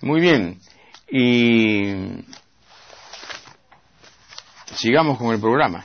Muy bien, y sigamos con el programa.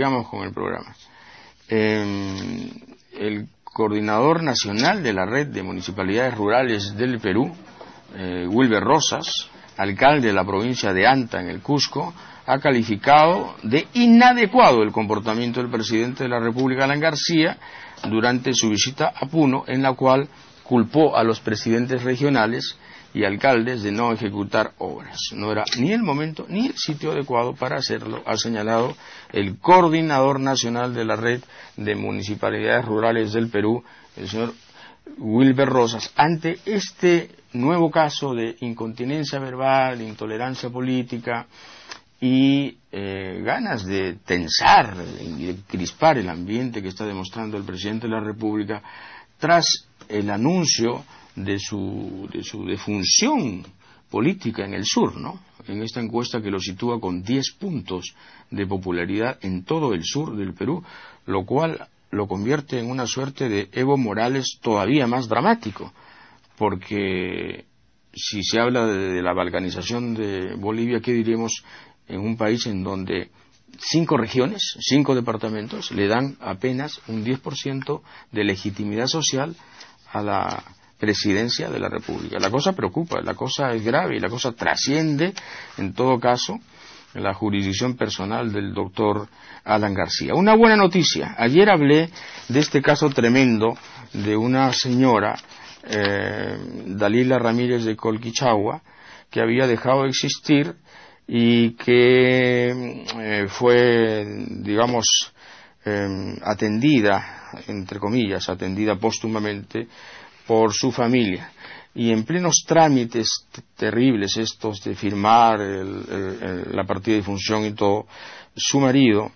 El coordinador nacional de la Red de Municipalidades Rurales del Perú, Wilber Rosas, alcalde de la provincia de Anta, en el Cusco, ha calificado de inadecuado el comportamiento del presidente de la República, Alan García, durante su visita a Puno, en la cual culpó a los presidentes regionales y alcaldes de no ejecutar obras. No era ni el momento ni el sitio adecuado para hacerlo, ha señalado el coordinador nacional de la Red de Municipalidades Rurales del Perú, el señor Wilber Rosas, ante este nuevo caso de incontinencia verbal, intolerancia política y ganas de tensar y de crispar el ambiente que está demostrando el presidente de la República tras el anuncio de su defunción política en el sur, ¿no? En esta encuesta que lo sitúa con 10 puntos de popularidad en todo el sur del Perú, lo cual lo convierte en una suerte de Evo Morales todavía más dramático, porque si se habla de la balcanización de Bolivia, ¿qué diremos en un país en donde 5 regiones, 5 departamentos le dan apenas un 10% de legitimidad social a la presidencia de la República? La cosa preocupa, la cosa es grave y la cosa trasciende, en todo caso, la jurisdicción personal del doctor Alan García. Una buena noticia: ayer hablé de este caso tremendo de una señora, Dalila Ramírez de Colquichagua, que había dejado de existir y que fue, digamos, atendida, entre comillas, atendida póstumamente por su familia, y en plenos trámites terribles estos de firmar la partida de difunción y todo, su marido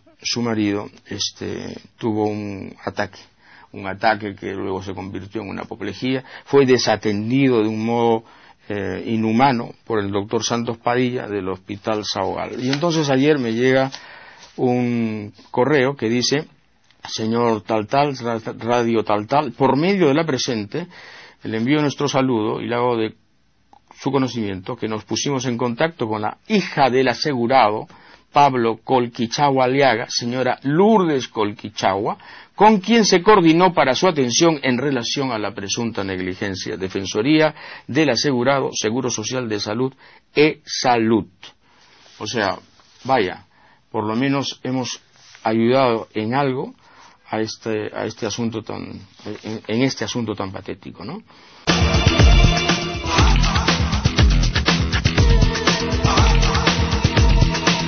tuvo un ataque que luego se convirtió en una apoplejía, fue desatendido de un modo inhumano por el doctor Santos Padilla del Hospital Saogal. Y entonces ayer me llega un correo que dice: señor tal tal, radio tal tal, por medio de la presente le envío nuestro saludo y le hago de su conocimiento que nos pusimos en contacto con la hija del asegurado Pablo Colquichagua Aliaga, señora Lourdes Colquichagua, con quien se coordinó para su atención en relación a la presunta negligencia. Defensoría del Asegurado, Seguro Social de Salud, E-Salud. O sea, vaya, por lo menos hemos ayudado en algo a este asunto tan patético, ¿no?